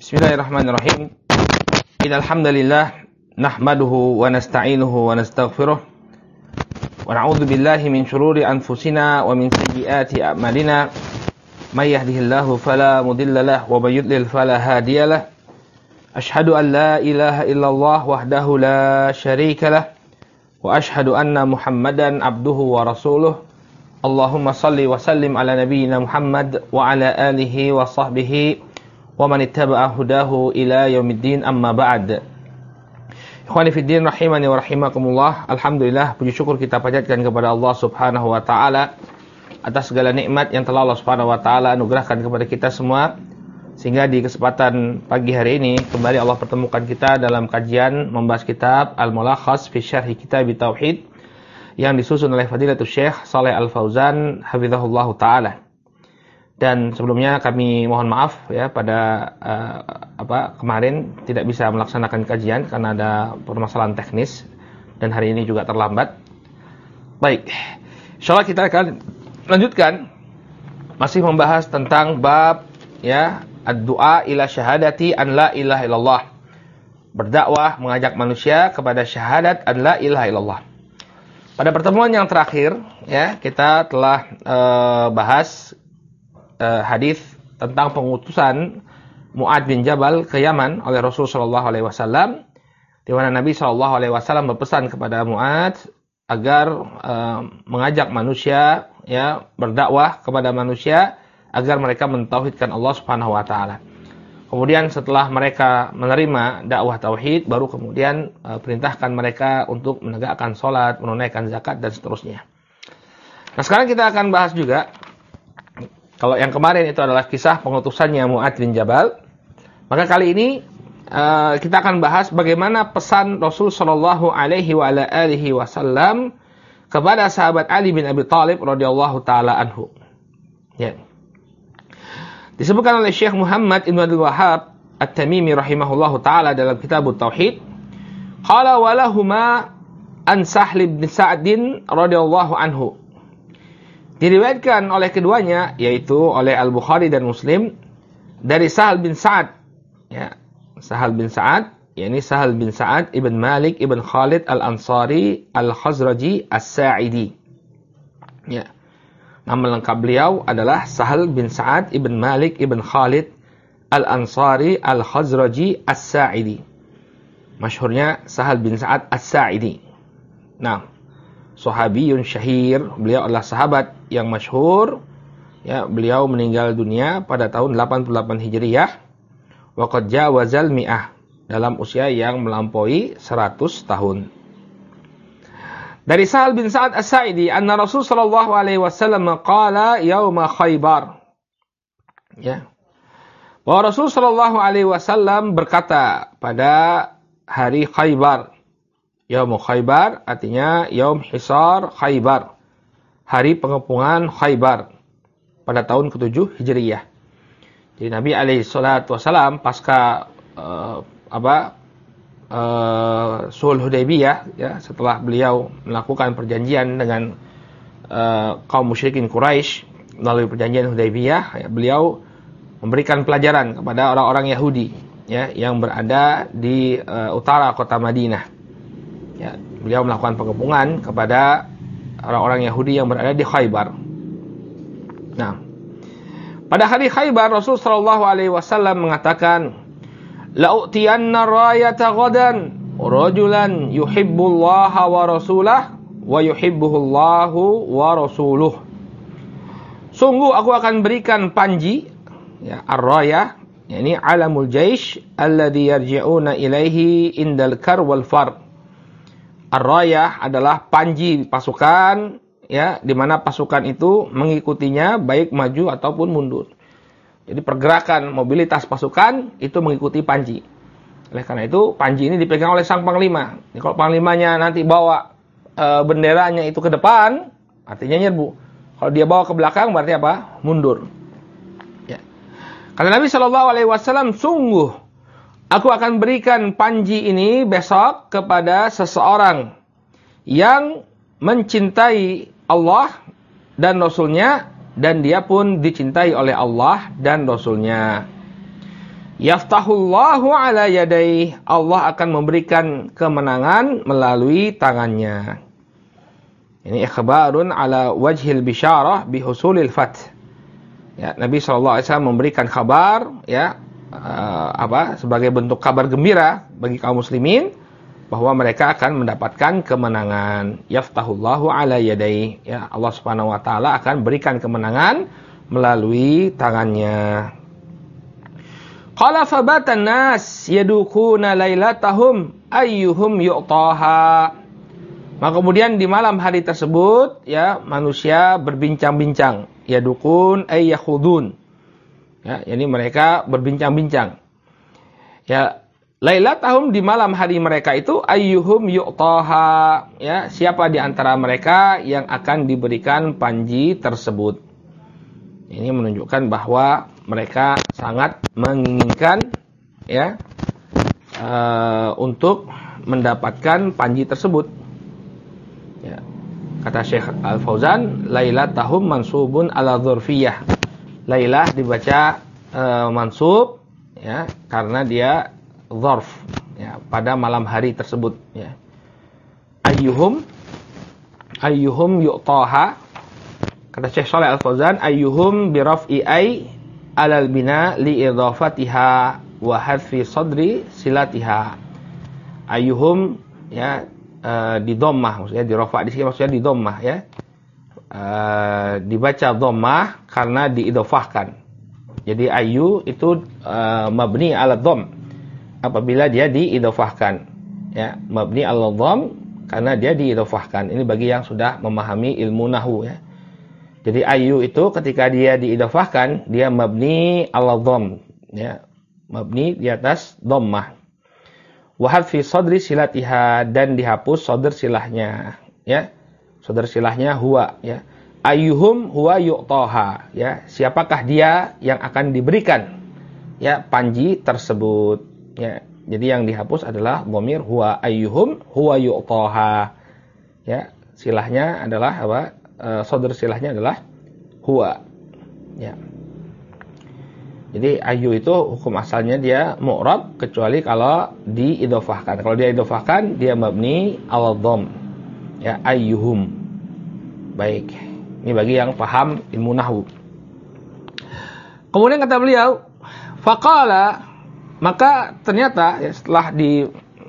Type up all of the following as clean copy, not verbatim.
Bismillahirrahmanirrahim. Innal hamdalillah nahmaduhu wa nasta'inuhu wa nastaghfiruh wa na'udzu billahi min shururi anfusina wa min sayyiati a'malina. May yahdihillahu fala mudilla lahu wa may yudlil fala hadiya lahu. Ashhadu an la ilaha illallah wahdahu la syarika lahu wa ashhadu anna Muhammadan abduhu wa rasuluh. Allahumma salli wa sallim ala nabiyyina Muhammad wa ala alihi wa sahbihi wa man ittaba'a hudahu ila yaumiddin, amma ba'd. Ikhwani fid din rahimani wa rahimakumullah. Alhamdulillah, puji syukur kita panjatkan kepada Allah Subhanahu wa taala atas segala nikmat yang telah Allah Subhanahu wa taala anugerahkan kepada kita semua, sehingga di kesempatan pagi hari ini kembali Allah pertemukan kita dalam kajian membahas kitab Al-Mulakhas fi Syarh Kitab Tauhid yang disusun oleh Fadilatul Syekh Shalih Al-Fauzan hafizahullahu taala. Dan sebelumnya kami mohon maaf ya pada kemarin tidak bisa melaksanakan kajian karena ada permasalahan teknis dan hari ini juga terlambat. Baik, insyaallah kita akan lanjutkan masih membahas tentang bab ya ad-du'a ila syahadati an la ilaha illallah. Berdakwah mengajak manusia kepada syahadat an la ilaha illallah. Pada pertemuan yang terakhir ya kita telah bahas hadis tentang pengutusan Mu'adz bin Jabal ke Yaman oleh Rasul sallallahu alaihi wasallam, di mana Nabi sallallahu alaihi wasallam berpesan kepada Mu'adz agar mengajak manusia ya berdakwah kepada manusia agar mereka mentauhidkan Allah Subhanahu wa taala. Kemudian setelah mereka menerima dakwah tauhid, baru kemudian perintahkan mereka untuk menegakkan salat, menunaikan zakat dan seterusnya. Nah, sekarang kita akan bahas juga. Kalau yang kemarin itu adalah kisah pengutusannya Mu'adz bin Jabal, maka kali ini kita akan bahas bagaimana pesan Rasul Shallallahu Alaihi Wasallam kepada sahabat Ali bin Abi Thalib radhiyallahu taala anhu. Ya. Disebutkan oleh Syekh Muhammad Ibn Abdul Wahhab At-Tamimi rahimahullahu taala dalam Kitab Tauhid, qala walahuma an Sahl bin Sa'd radhiyallahu anhu. Diriwayatkan oleh keduanya, yaitu oleh Al-Bukhari dan Muslim, dari Sahal bin Sa'ad. Ya, Sahal bin Sa'ad, yakni Sahal bin Sa'ad ibn Malik ibn Khalid Al-Ansari Al-Khazraji As-Sa'idi. Ya. Nama lengkap beliau adalah Sahal bin Sa'ad ibn Malik ibn Khalid Al-Ansari Al-Khazraji As-Sa'idi. Masyhurnya Sahal bin Sa'ad As-Sa'idi. Nah, sahabiyun syahir, beliau adalah sahabat yang masyhur. Ya, beliau meninggal dunia pada tahun 88 Hijriyah. Wa qad jawazal mi'ah, dalam usia yang melampaui 100 tahun. Dari Sahal bin Sa'ad As-Sa'idi, anna Rasul sallallahu alaihi wasallam qala yauma Khaybar. Ya. Bahwa Rasul sallallahu alaihi wasallam berkata pada hari Khaybar. Yaum Khaybar artinya Yaum Hisar Khaybar, hari pengepungan Khaybar pada tahun ke-7 Hijriyah. Jadi Nabi alaihi salatu wasalam pasca Sulh Hudaybiyah ya, setelah beliau melakukan perjanjian dengan kaum musyrikin Quraisy melalui perjanjian Hudaybiyah, ya, beliau memberikan pelajaran kepada orang-orang Yahudi ya yang berada di utara kota Madinah. Ya, beliau melakukan pengepungan kepada orang-orang Yahudi yang berada di Khaybar. Nah, pada hari Khaybar Rasul sallallahu alaihi wasallam mengatakan, "La'utiyanna rayata ghadan rajulan yuhibbullaha wa rasulahu wa yuhibbuhullahu wa rasuluh." Sungguh aku akan berikan panji, ya, ar-rayah, yakni alamul jaish alladhi yarji'una ilaihi indal kar wal far. Ar-rayah adalah panji pasukan, ya, di mana pasukan itu mengikutinya baik maju ataupun mundur. Jadi pergerakan mobilitas pasukan itu mengikuti panji. Oleh karena itu panji ini dipegang oleh sang panglima. Jadi, kalau panglimanya nanti bawa benderanya itu ke depan, artinya nyerbu. Kalau dia bawa ke belakang berarti apa? Mundur. Ya. Karena Nabi Shallallahu Alaihi Wasallam, sungguh aku akan berikan panji ini besok kepada seseorang yang mencintai Allah dan Rasul-Nya, dan dia pun dicintai oleh Allah dan Rasul-Nya. Yaftahullahu ala yadayhi, Allah akan memberikan kemenangan melalui tangannya. Ini ikhbarun ala wajhil bisyarah bihusulil fath. Ya, Nabi SAW memberikan kabar, ya, sebagai bentuk kabar gembira bagi kaum muslimin bahwa mereka akan mendapatkan kemenangan. Yaftahullahu ala yadayhi, ya, Allah Subhanahu wa taala akan berikan kemenangan melalui tangannya. Qala fabatan nas yadukuna lailatahum ayyuhum yu'taha. Maka kemudian di malam hari tersebut, ya, manusia berbincang-bincang. Yadukun ay yakhudun. Ya, yani mereka berbincang-bincang. Ya, lailatahum, di malam hari mereka itu ayyuhum yu'taha. Ya, siapa di antara mereka yang akan diberikan panji tersebut. Ini menunjukkan bahwa mereka sangat menginginkan, ya, untuk mendapatkan panji tersebut. Ya. Kata Syekh Al-Fauzan, lailatahum mansubun ala dzurfiyah. Lailah dibaca mansub, ya, karena dia dzarf, ya, pada malam hari tersebut, ya. Ayyuhum yu'taha. Kata Syekh Shalih Al-Fauzan, ayyuhum bi raf'i ay alal bina li idhafatiha wa hadfi sadri silatiha. Ayyuhum, ya, di dhammah, maksudnya di rafa' di sini maksudnya di dhammah, ya. Dibaca dhammah karena diidhafahkan. Jadi ayyu itu mabni ala dhamm apabila dia diidhafahkan, ya, mabni ala dhamm karena dia diidhafahkan. Ini bagi yang sudah memahami ilmu nahwu, ya. Jadi ayyu itu ketika dia diidhafahkan, dia mabni ala dhamm, ya, mabni di atas dhammah. Wa hadfi sadri silatiha, dan dihapus sadr silahnya, ya. Sadr silahnya huwa, ya. Ayyuhum huwa yu'taha, ya. Siapakah dia yang akan diberikan, ya, panji tersebut, ya. Jadi yang dihapus adalah dhamir huwa. Ayyuhum huwa yu'taha, ya. Silahnya adalah apa? Sadr silahnya adalah huwa, ya. Jadi ayyu itu hukum asalnya dia mu'rab kecuali kalau diidhafahkan. Kalau dia idhafahkan dia mabni ala dhamm, ya, ayyuhum. Baik. Ini bagi yang paham ilmu nahwu. Kemudian kata beliau, faqala, maka ternyata, ya, setelah di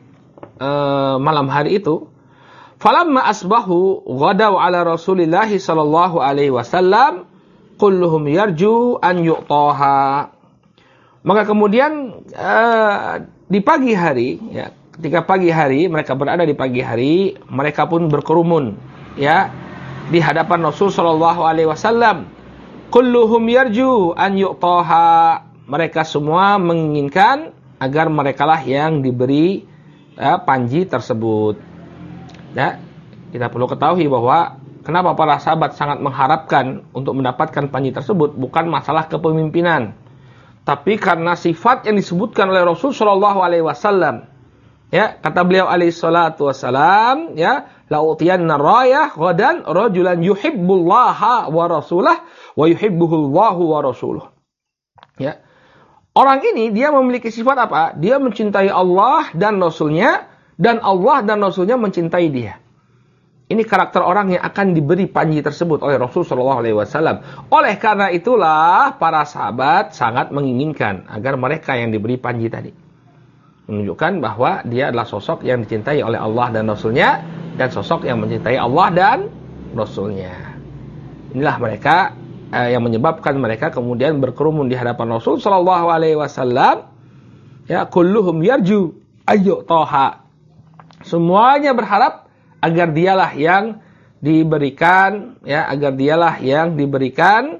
malam hari itu, falamma asbahu ghadaw ala Rasulillah sallallahu alaihi wasallam kulluhum yarju an yu'taha. Maka kemudian di pagi hari, ya, ketika pagi hari mereka berada di pagi hari, mereka pun berkerumun, ya, di hadapan Rasul sallallahu alaihi wasallam. Kulluhum yarju an yu'taha. Mereka semua menginginkan agar merekalah yang diberi panji tersebut. Ya, kita perlu ketahui bahwa kenapa para sahabat sangat mengharapkan untuk mendapatkan panji tersebut bukan masalah kepemimpinan, tapi karena sifat yang disebutkan oleh Rasul sallallahu alaihi wasallam. Ya, kata beliau alaihi salatu wasalam, ya, la'utiyanna rayah ghadan rajulan yuhibbullaha wa rasulah wa yuhibbuhullahu wa rasuluh. Ya. Orang ini dia memiliki sifat apa? Dia mencintai Allah dan Rasulnya, dan Allah dan Rasulnya mencintai dia. Ini karakter orang yang akan diberi panji tersebut oleh Rasul sallallahu alaihi wasallam. Oleh karena itulah para sahabat sangat menginginkan agar mereka yang diberi panji tadi. Menunjukkan bahwa dia adalah sosok yang dicintai oleh Allah dan Rasulnya, dan sosok yang mencintai Allah dan Rasulnya. Inilah mereka yang menyebabkan mereka kemudian berkerumun di hadapan Rasul sallallahu alaihi wasallam. Ya, kulluhum yarju ayyu'taha. Semuanya berharap agar dialah yang diberikan, ya, agar dialah yang diberikan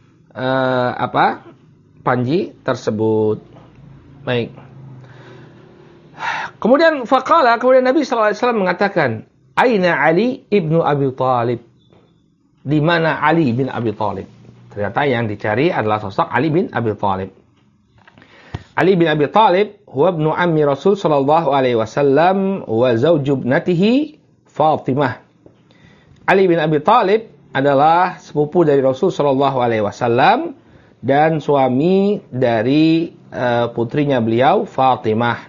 panji tersebut. Baik. Kemudian kemudian Nabi sallallahu alaihi wasallam mengatakan, "Aina Ali ibnu Abi Thalib?" Di mana Ali bin Abi Thalib? Ternyata yang dicari adalah sosok Ali bin Abi Thalib. Ali bin Abi Thalib huwa ibnu ammi Rasul sallallahu alaihi wasallam wa zawju ibnatihi Fatimah. Ali bin Abi Thalib adalah sepupu dari Rasul sallallahu alaihi wasallam dan suami dari putrinya beliau Fatimah.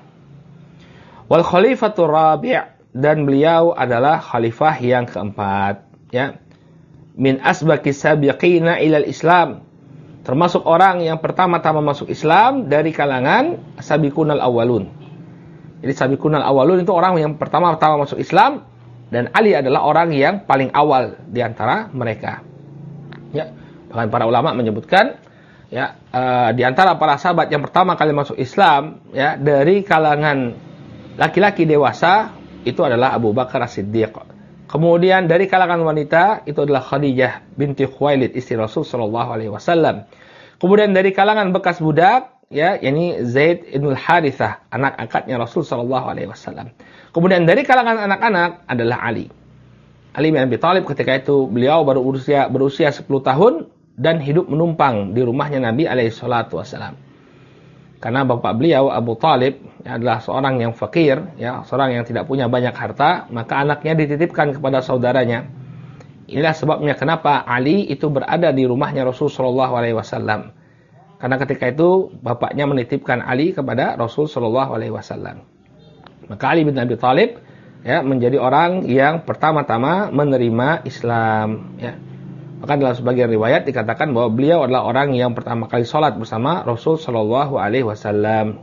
Wal khalifatur rabi', dan beliau adalah khalifah yang keempat, ya. Min asbaqis sabiqina ilal Islam, termasuk orang yang pertama-tama masuk Islam dari kalangan sabiqunal awwalun. Jadi sabiqunal awwalun itu orang yang pertama-tama masuk Islam, dan Ali adalah orang yang paling awal di antara mereka. Ya, bahkan para ulama menyebutkan, ya, di antara para sahabat yang pertama kali masuk Islam, ya, dari kalangan laki-laki dewasa itu adalah Abu Bakar As-Siddiq. Kemudian dari kalangan wanita itu adalah Khadijah binti Khuwailid, istri Rasul sallallahu alaihi wasallam. Kemudian dari kalangan bekas budak, ya, yakni Zaid ibn Harithah, anak angkatnya Rasul sallallahu alaihi wasallam. Kemudian dari kalangan anak-anak adalah Ali. Ali bin Abi Thalib ketika itu beliau baru berusia 10 tahun dan hidup menumpang di rumahnya Nabi alaihi salatu wasallam. Karena bapak beliau Abu Thalib adalah seorang yang fakir, ya, seorang yang tidak punya banyak harta, maka anaknya dititipkan kepada saudaranya. Inilah sebabnya kenapa Ali itu berada di rumahnya Rasul sallallahu alaihi wasallam. Karena ketika itu bapaknya menitipkan Ali kepada Rasul sallallahu alaihi wasallam. Maka Ali bin Abi Thalib, ya, menjadi orang yang pertama-tama menerima Islam, ya. Maka dalam sebagian riwayat dikatakan bahwa beliau adalah orang yang pertama kali sholat bersama Rasul sallallahu alaihi wasallam.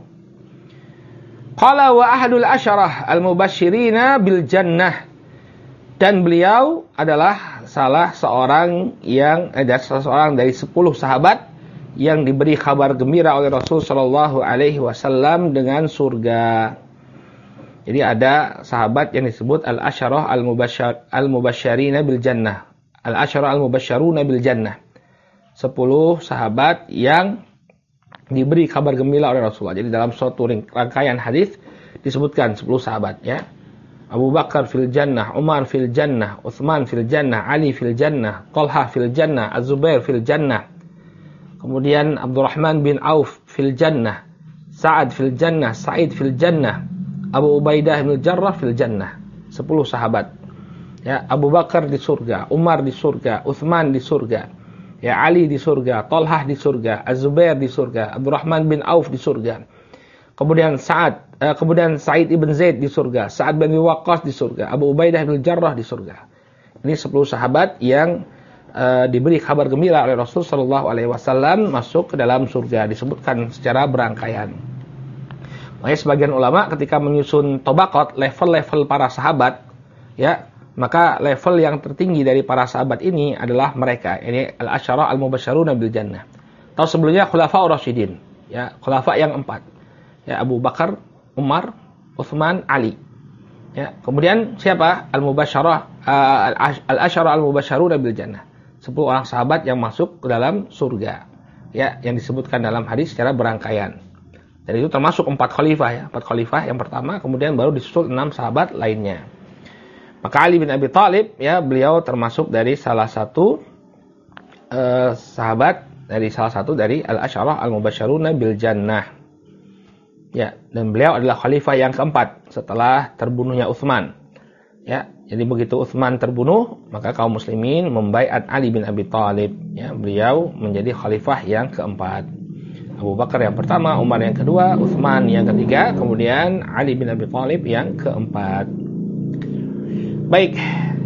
Qala wa ahadul asyarah al-mubasysyirina bil jannah, dan beliau adalah salah seorang dari 10 sahabat yang diberi kabar gembira oleh Rasul sallallahu alaihi wasallam dengan surga. Jadi ada sahabat yang disebut al-asyarah al-mubasysyirina bil jannah. Al-asyara al-mubasysyaruna bil jannah. 10 sahabat yang diberi kabar gembira oleh Rasulullah. Jadi dalam suatu rangkaian hadis disebutkan 10 sahabat, ya. Abu Bakar fil jannah, Umar fil jannah, Utsman fil jannah, Ali fil jannah, Talha fil jannah, Az-Zubair fil jannah. Kemudian Abdurrahman bin Auf fil jannah, Sa'ad fil jannah, Sa'id fil jannah, Abu Ubaidah bin Jarrah fil jannah. 10 sahabat. Ya, Abu Bakar di surga, Umar di surga, Utsman di surga, ya, Ali di surga, Talhah di surga, Az-Zubair di surga, Abdurrahman bin Auf di surga. Kemudian Sa'id ibn Zaid di surga, Sa'ad bin Waqqas di surga, Abu Ubaidah bin Jarrah di surga. Ini 10 sahabat yang diberi kabar gembira oleh Rasul sallallahu alaihi wasallam masuk ke dalam surga, disebutkan secara berangkaian. Makanya sebagian ulama ketika menyusun tabaqat, level-level para sahabat, ya, maka level yang tertinggi dari para sahabat ini adalah mereka, ini al-asyara al-mubasysyaruna bil jannah. Atau sebelumnya khulafaur rasyidin, ya, khulafa yang 4. Ya, Abu Bakar, Umar, Utsman, Ali. Ya, kemudian siapa? Al-asyara al-mubasysyaruna bil jannah. 10 orang sahabat yang masuk ke dalam surga, ya, yang disebutkan dalam hadis secara berangkaian. Dan itu termasuk 4 khalifah, ya, 4 khalifah yang pertama, kemudian baru disusul 6 sahabat lainnya. Maka Ali bin Abi Thalib, ya, beliau termasuk dari salah satu sahabat dari al-asyarah al-mubasysyaruna bil jannah. Ya, dan beliau adalah khalifah yang keempat setelah terbunuhnya Utsman. Ya, jadi begitu Utsman terbunuh, maka kaum muslimin membaiat Ali bin Abi Thalib, ya, beliau menjadi khalifah yang keempat. Abu Bakar yang pertama, Umar yang kedua, Utsman yang ketiga, kemudian Ali bin Abi Thalib yang keempat. Baik.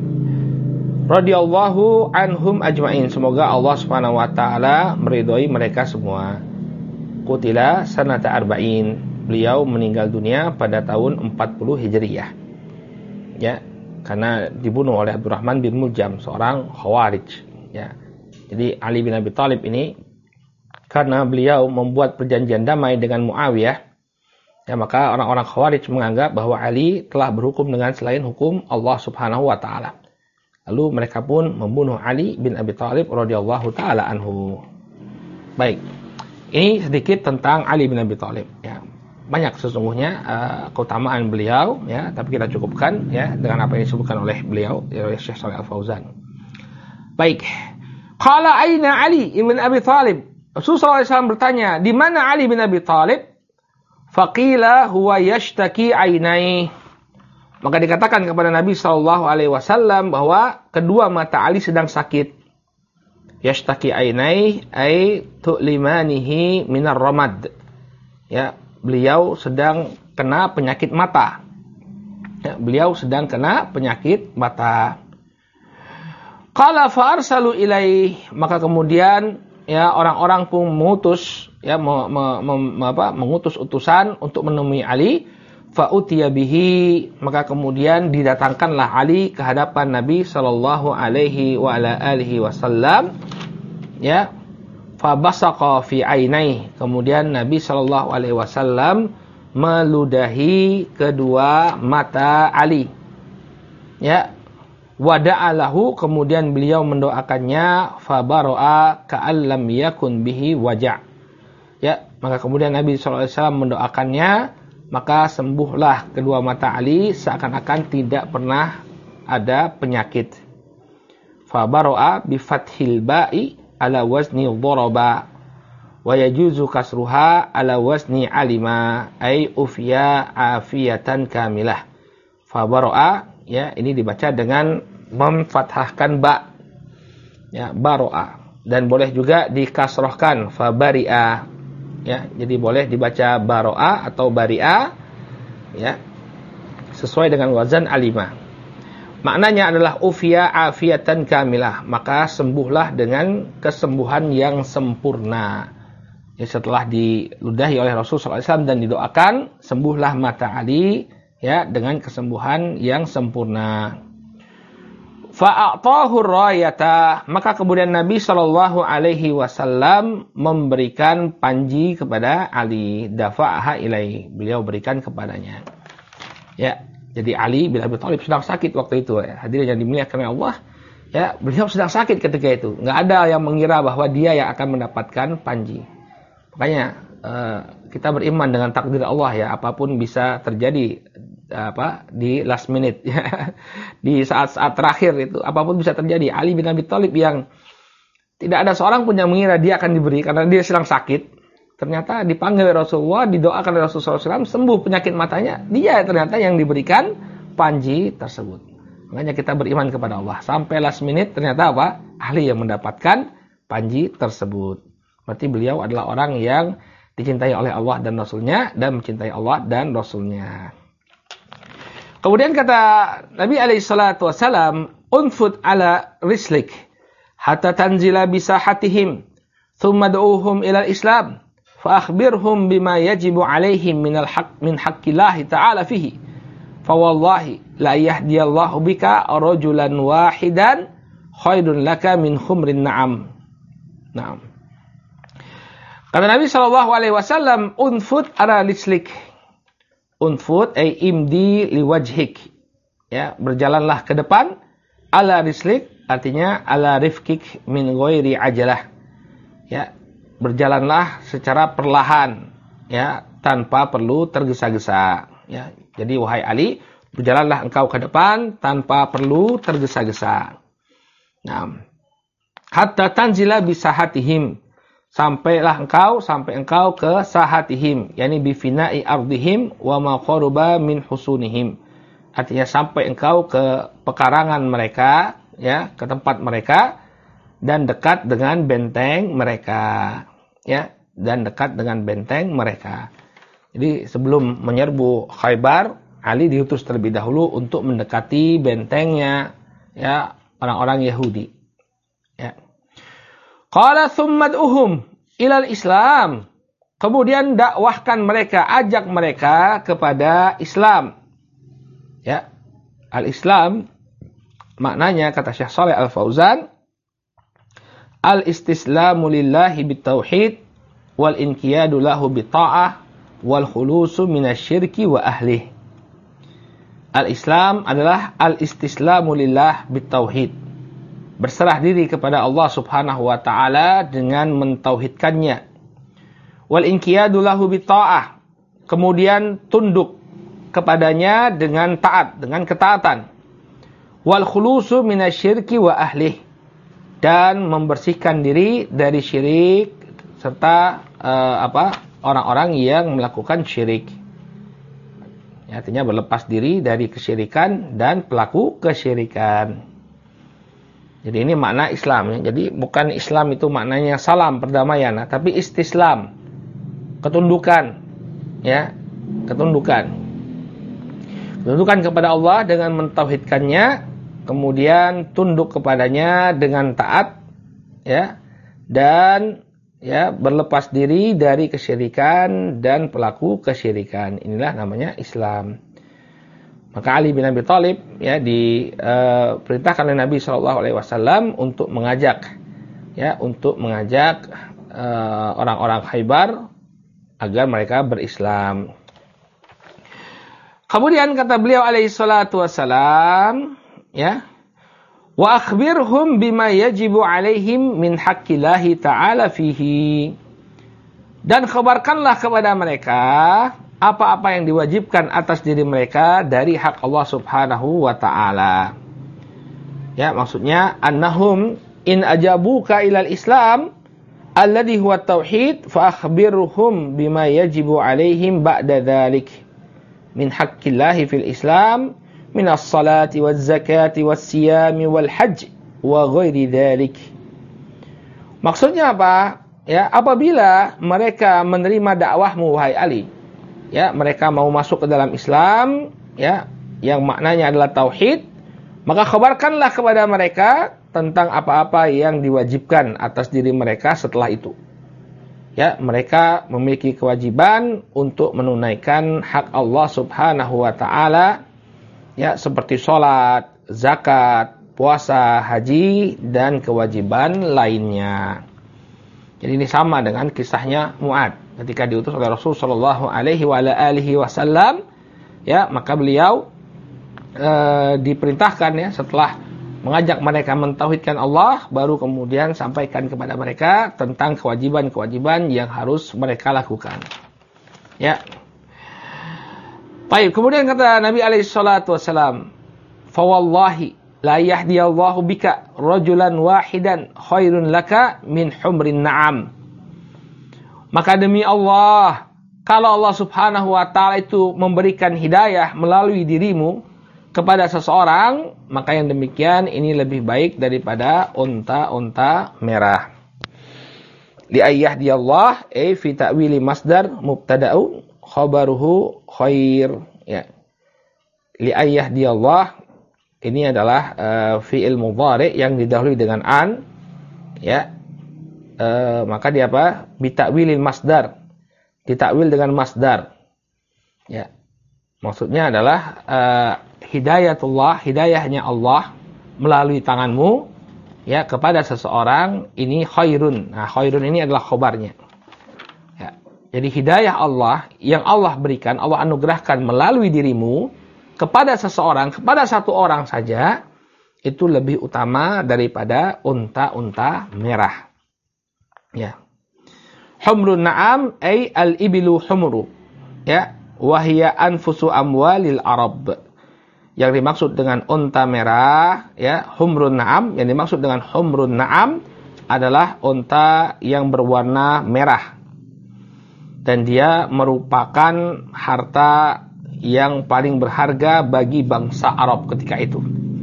Radhiyallahu anhum ajma'in. Semoga Allah Subhanahu wa taala meridhoi mereka semua. Qutila sanata arba'in. Beliau meninggal dunia pada tahun 40 Hijriyah. Ya, karena dibunuh oleh Abdurrahman bin Muljam, seorang Khawarij, ya. Jadi Ali bin Abi Thalib ini karena beliau membuat perjanjian damai dengan Muawiyah, ya, maka orang-orang Khawarij menganggap bahwa Ali telah berhukum dengan selain hukum Allah Subhanahu wa taala. Lalu mereka pun membunuh Ali bin Abi Thalib radhiyallahu taala anhu. Baik. Ini sedikit tentang Ali bin Abi Thalib, ya. Banyak sesungguhnya keutamaan beliau, ya, tapi kita cukupkan, ya, dengan apa yang disebutkan oleh beliau, oleh Syekh Shalih Al-Fauzan. Baik. Qala aina Ali bin Abi Thalib? Rasulullah SAW bertanya, di mana Ali bin Abi Thalib? Faqila huwa yashtaki ainai. Maka dikatakan kepada Nabi SAW bahwa kedua mata Ali sedang sakit. Yashtaki ainai ay tu'limanihi minar ramad. Ya, beliau sedang kena penyakit mata. Ya, beliau sedang kena penyakit mata. Qala fa arsalu ilaih, maka kemudian ya orang-orang pun mengutus ya mengutus utusan untuk menemui Ali. Fa utiya bihi, maka kemudian didatangkanlah Ali ke hadapan Nabi sallallahu alaihi wa ala alihi wasallam. Ya, fa basaqa fi ainai, kemudian Nabi sallallahu alaihi wasallam meludahi kedua mata Ali. Ya, wada'alahu, kemudian beliau mendoakannya, fa baro'a ka'allam yakun bihi waja'. Ya, maka kemudian Nabi sallallahu alaihi wasallam mendoakannya, maka sembuhlah kedua mata Ali seakan-akan tidak pernah ada penyakit. Fa baro'a bi fathil ba'i ala wazni dharaba wa yajuzu kasruha ala wazni alima ay ufiya afiyatan kamilah. Fa baro'a, ya ini dibaca dengan memfathahkan ba, ya baro'a, dan boleh juga dikasrohkan fa bari'a, ya jadi boleh dibaca baro'a atau bari'a, ya sesuai dengan wazan alima. Maknanya adalah ufiya afiyatan kamilah, maka sembuhlah dengan kesembuhan yang sempurna. Ya, setelah diludahi oleh Rasulullah SAW dan didoakan, sembuhlah mata Ali ya dengan kesembuhan yang sempurna. Fa'atahu rayata, maka kemudian Nabi Shallallahu alaihi wasallam memberikan panji kepada Ali, dafa'aha ilai, beliau berikan kepadanya. Ya, jadi Ali bin Abi Thalib sedang sakit waktu itu ya. Hadirin yang dimuliakan oleh Allah, ya, beliau sedang sakit ketika itu. Enggak ada yang mengira bahwa dia yang akan mendapatkan panji. Makanya kita beriman dengan takdir Allah ya, apapun bisa terjadi di last minute ya. Di saat-saat terakhir itu apapun bisa terjadi. Ali bin Abi Thalib yang tidak ada seorang pun yang mengira dia akan diberi karena dia sedang sakit. Ternyata dipanggil Rasulullah, didoakan oleh Rasulullah SAW, sembuh penyakit matanya. Dia ternyata yang diberikan panji tersebut. Makanya kita beriman kepada Allah. Sampai last minute ternyata apa? Ali yang mendapatkan panji tersebut. Berarti beliau adalah orang yang dicintai oleh Allah dan Rasulnya dan mencintai Allah dan Rasulnya. Kemudian kata Nabi SAW, unfud ala rislik hatta tanzila bisahatihim thumma du'uhum ilal islam fa akhbirhum bima yajibu alaihim min haqqillahi ta'ala fihi fa wallahi la yahdiyallahu bika rajulan wahidan khairun laka min khumrin na'am. Naam. Kata Nabi SAW, unfud ala rislik. Unfud ay imdi liwajhik. Ya, berjalanlah ke depan. Ala rislik artinya ala rifkik min ghairi ajalah. Ya, berjalanlah secara perlahan, ya, tanpa perlu tergesa-gesa. Ya, jadi wahai Ali, berjalanlah engkau ke depan tanpa perlu tergesa-gesa. Nah, hatta tanzila bisahatihim, sampai engkau ke sahatihim, yakni bifina'i ardihim wa ma qaruba min husunihim. Artinya sampai engkau ke pekarangan mereka, ya, ke tempat mereka dan dekat dengan benteng mereka, ya, dan dekat dengan benteng mereka. Jadi sebelum menyerbu Khaybar, Ali diutus terlebih dahulu untuk mendekati bentengnya, ya, orang-orang Yahudi. Ya. Qala thummad'uhum ilal Islam. Kemudian dakwahkan mereka, ajak mereka kepada Islam. Ya. Al-Islam maknanya kata Syekh Shalih Al-Fauzan, al-istislamu lillahi bitauhid wal inqiyadu lahu bitta'ah wal khulusu minasyirki wa ahlih. Al-Islam adalah al-istislamu lillah bitauhid, berserah diri kepada Allah Subhanahu wa taala dengan mentauhidkannya. Wal inqiyadu lahu bitta'ah, kemudian tunduk kepadanya dengan taat, dengan ketaatan. Wal khulusu minasyirki wa ahlih, dan membersihkan diri dari syirik serta orang-orang yang melakukan syirik. Ya, artinya berlepas diri dari kesyirikan dan pelaku kesyirikan. Jadi ini makna Islam ya. Jadi bukan Islam itu maknanya salam perdamaian, tapi istislam, ketundukan ya, ketundukan kepada Allah dengan mentauhidkannya, kemudian tunduk kepadanya dengan taat ya, dan ya berlepas diri dari kesyirikan dan pelaku kesyirikan. Inilah namanya Islam. Maka Ali bin Abi Thalib ya diperintahkan oleh Nabi SAW untuk mengajak orang-orang Khaybar agar mereka berislam. Kemudian kata beliau alaihi salatu wassalam ya, wa akhbirhum bima yajibu alaihim min haqqillahi ta'ala fihi. Dan khabarkanlah kepada mereka apa-apa yang diwajibkan atas diri mereka dari hak Allah Subhanahu wa ta'ala. Ya, maksudnya annahum in ajabuka ilal Islam alladhi huwa tauhid fa akhbirhum bima yajibu alaihim ba'da dzalik min haqqillahi fil Islam min as-salati waz-zakati was-siyami wal-hajj wa ghairi dzalik. Maksudnya apa? Ya, apabila mereka menerima dakwahmu wahai Ali, ya, mereka mau masuk ke dalam Islam, ya, yang maknanya adalah tauhid, maka khabarkanlah kepada mereka tentang apa-apa yang diwajibkan atas diri mereka setelah itu. Ya, mereka memiliki kewajiban untuk menunaikan hak Allah Subhanahu wa ta'ala, ya, seperti sholat, zakat, puasa, haji, dan kewajiban lainnya. Jadi ini sama dengan kisahnya Mu'ad ketika diutus oleh Rasul sallallahu alaihi wasallam, ya, maka beliau diperintahkan ya, setelah mengajak mereka mentauhidkan Allah, baru kemudian sampaikan kepada mereka tentang kewajiban-kewajiban yang harus mereka lakukan. Ya. Baik, kemudian kata Nabi alaihi salatu wasallam, "Fa wallahi la yahdiyallahu bika rajulan wahidan khairun laka min humrin na'am." Maka demi Allah, kalau Allah Subhanahu wa ta'ala itu memberikan hidayah melalui dirimu kepada seseorang, maka yang demikian ini lebih baik daripada unta-unta merah. Li ayyahdiyallah fi ta'wili masdar mubtada'u khabaruhu khair, ya. Li ayyahdiyallah ini adalah fi'il mudhari yang didahului dengan an, ya. Maka dia apa? Bitakwilil masdar. Ditakwil dengan masdar. Ya. Maksudnya adalah hidayatullah, hidayahnya Allah melalui tanganmu ya kepada seseorang ini khairun. Nah, khairun ini adalah khobarnya. Ya. Jadi hidayah Allah yang Allah berikan, Allah anugerahkan melalui dirimu kepada seseorang, kepada satu orang saja, itu lebih utama daripada unta-unta merah. Ya. Humrun na'am ay al-ibilu humru. Ya, wa hiya anfusu amwalil Arab. Yang dimaksud dengan unta merah, ya, humrun na'am, yang dimaksud dengan humrun na'am adalah unta yang berwarna merah. Dan dia merupakan harta yang paling berharga bagi bangsa Arab ketika itu.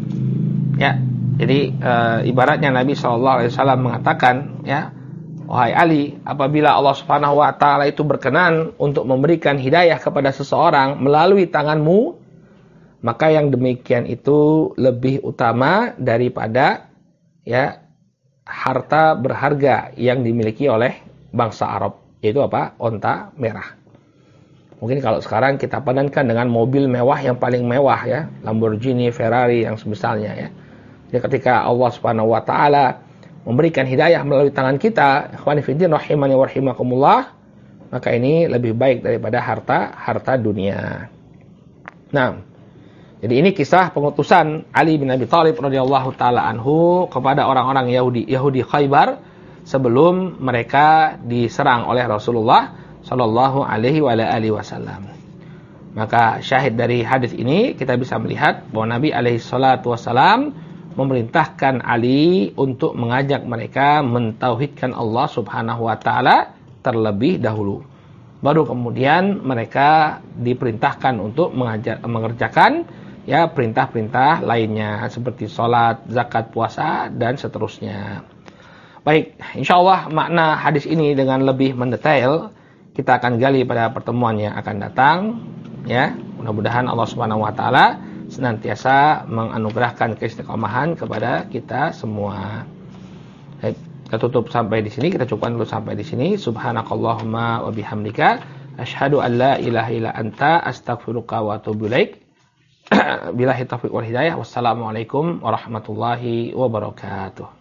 Ya, jadi ibaratnya Nabi SAW mengatakan, ya, wahai Ali, apabila Allah Subhanahu wa ta'ala itu berkenan untuk memberikan hidayah kepada seseorang melalui tanganmu, maka yang demikian itu lebih utama daripada ya harta berharga yang dimiliki oleh bangsa Arab, yaitu apa? Unta merah. Mungkin kalau sekarang kita padankan dengan mobil mewah yang paling mewah ya, Lamborghini, Ferrari yang semisalnya ya. Jadi ketika Allah Subhanahu wa ta'ala memberikan hidayah melalui tangan kita, ikhwani fiddin rahimani wa rahimakumullah, maka ini lebih baik daripada harta dunia. Nah, jadi ini kisah pengutusan Ali bin Abi Thalib radhiyallahu taala anhu kepada orang-orang Yahudi Khaybar sebelum mereka diserang oleh Rasulullah sallallahu alaihi wasallam. Maka syahid dari hadis ini kita bisa melihat bahwa Nabi alaihi salatu wasallam memerintahkan Ali untuk mengajak mereka mentauhidkan Allah Subhanahu wa taala terlebih dahulu. Baru kemudian mereka diperintahkan untuk mengerjakan ya perintah-perintah lainnya seperti sholat, zakat, puasa, dan seterusnya. Baik, insya Allah makna hadis ini dengan lebih mendetail kita akan gali pada pertemuan yang akan datang. Ya, mudah-mudahan Allah Subhanahu Wa Taala senantiasa menganugerahkan keistiqomahan kepada kita semua. Baik, kita tutup sampai di sini, kita cukupkan dulu sampai di sini. Subhanakallahumma wa bihamdika asyhadu an la ilaha illa anta astaghfiruka wa atubu ilaik. Billahi taufiq wal hidayah. Wassalamualaikum warahmatullahi wabarakatuh.